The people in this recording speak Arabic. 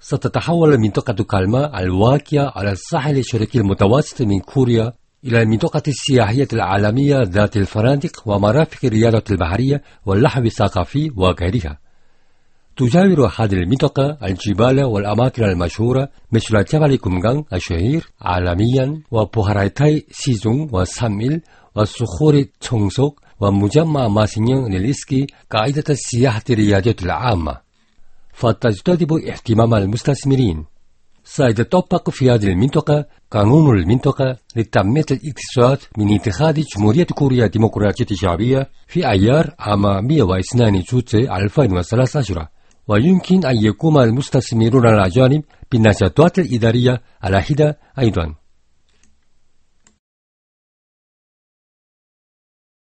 ستتحول منطقة كالما الواقعة على الساحل الشرقي المتوسط من كوريا إلى المنطقة السياحية العالمية ذات الفنادق ومرافق الرياضة البحرية واللهو الثقافي وغيرها. تجاور هذه المنطقة الجبال والأماكن المشهورة مثل جبل كومغان الشهير عالميا وبحيرتي سيجون وسام일 وصخور تشونسok ومجمع ماسينيون للإسكي قاعدة السياحة الرياضية العامة، فتجتذب اهتمام المستثمرين. سيتطبق في هذه المنطقة قانون المنطقة لتنمية الاقتصاد من اتخاذ جمهورية كوريا الديمقراطية الشعبية في أيار عام 102 جوت 2013، ويمكن أن يقوم المستثمرون الأجانب بالنشاطات الإدارية على حدة أيضا.